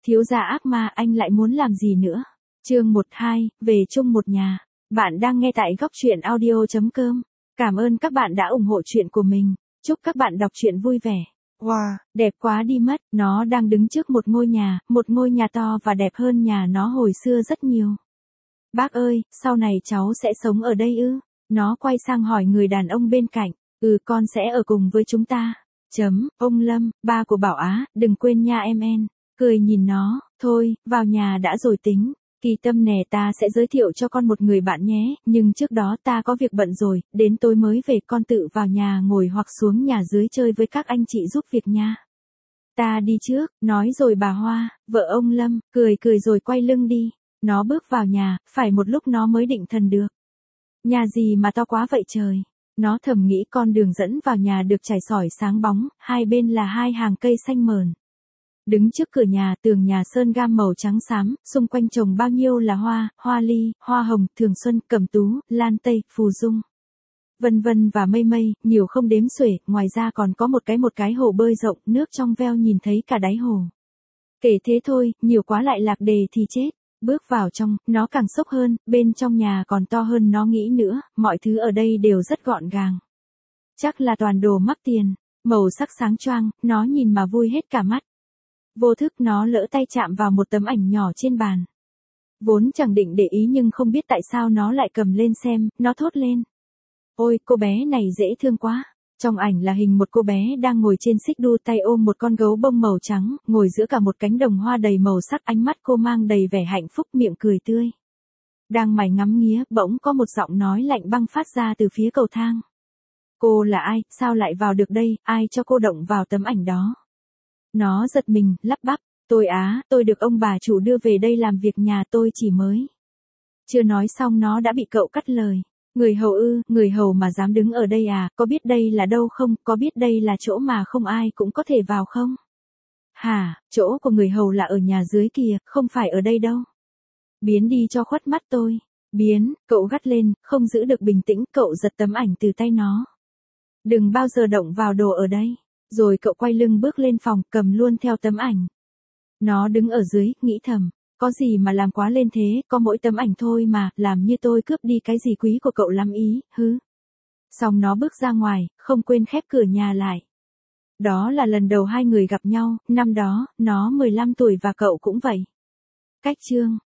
Thiếu gia ác ma, anh lại muốn làm gì nữa? Chương 12, về chung một nhà. Bạn đang nghe tại góc truyện audio.com. Cảm ơn các bạn đã ủng hộ chuyện của mình. Chúc các bạn đọc truyện vui vẻ. Wow, đẹp quá đi mất, nó đang đứng trước một ngôi nhà to và đẹp hơn nhà nó hồi xưa rất nhiều. Bác ơi, sau này cháu sẽ sống ở đây ư? Nó quay sang hỏi người đàn ông bên cạnh. Con sẽ ở cùng với chúng ta. Ông Lâm, ba của Bảo Á, đừng quên nha em en. Cười nhìn nó, thôi, vào nhà đã rồi tính. Kỳ Tâm nè, ta sẽ giới thiệu cho con một người bạn nhé, nhưng trước đó ta có việc bận rồi, đến tối mới về, con tự vào nhà ngồi hoặc xuống nhà dưới chơi với các anh chị giúp việc nha. Ta đi trước, nói rồi bà Hoa, vợ ông Lâm, cười rồi quay lưng đi. Nó bước vào nhà, phải một lúc nó mới định thần được. Nhà gì mà to quá vậy trời? Nó thầm nghĩ. Con đường dẫn vào nhà được trải sỏi sáng bóng, hai bên là hai hàng cây xanh mờn. Đứng trước cửa nhà, tường nhà sơn gam màu trắng xám, xung quanh trồng bao nhiêu là hoa, hoa ly, hoa hồng, thường xuân, cẩm tú, lan tây, phù dung. Vân vân và mây mây, nhiều không đếm xuể, ngoài ra còn có một cái hồ bơi rộng, nước trong veo nhìn thấy cả đáy hồ. Kể thế thôi, nhiều quá lại lạc đề thì chết. Bước vào trong, nó càng sốc hơn, bên trong nhà còn to hơn nó nghĩ nữa, mọi thứ ở đây đều rất gọn gàng. Chắc là toàn đồ mắc tiền, màu sắc sáng choang, nó nhìn mà vui hết cả mắt. Vô thức nó lỡ tay chạm vào một tấm ảnh nhỏ trên bàn. Vốn chẳng định để ý nhưng không biết tại sao nó lại cầm lên xem, nó thốt lên. Ôi, cô bé này dễ thương quá. Trong ảnh là hình một cô bé đang ngồi trên xích đu, tay ôm một con gấu bông màu trắng, ngồi giữa cả một cánh đồng hoa đầy màu sắc, ánh mắt cô mang đầy vẻ hạnh phúc, miệng cười tươi. Đang mải ngắm nghía, bỗng có một giọng nói lạnh băng phát ra từ phía cầu thang. Cô là ai, sao lại vào được đây, ai cho cô động vào tấm ảnh đó? Nó giật mình, lắp bắp, tôi được ông bà chủ đưa về đây làm việc nhà, tôi chỉ mới. Chưa nói xong nó đã bị cậu cắt lời. Người hầu ư, người hầu mà dám đứng ở đây à, có biết đây là đâu không, có biết đây là chỗ mà không ai cũng có thể vào không? Hả, chỗ của người hầu là ở nhà dưới kìa, không phải ở đây đâu. Biến đi cho khuất mắt tôi. Biến, cậu gắt lên, không giữ được bình tĩnh, cậu giật tấm ảnh từ tay nó. Đừng bao giờ động vào đồ ở đây. Rồi cậu quay lưng bước lên phòng, cầm luôn theo tấm ảnh. Nó đứng ở dưới, nghĩ thầm. Có gì mà làm quá lên thế, có mỗi tấm ảnh thôi mà, làm như tôi cướp đi cái gì quý của cậu lắm ý, hứ. Xong nó bước ra ngoài, không quên khép cửa nhà lại. Đó là lần đầu hai người gặp nhau, năm đó, nó 15 tuổi và cậu cũng vậy. Cách chương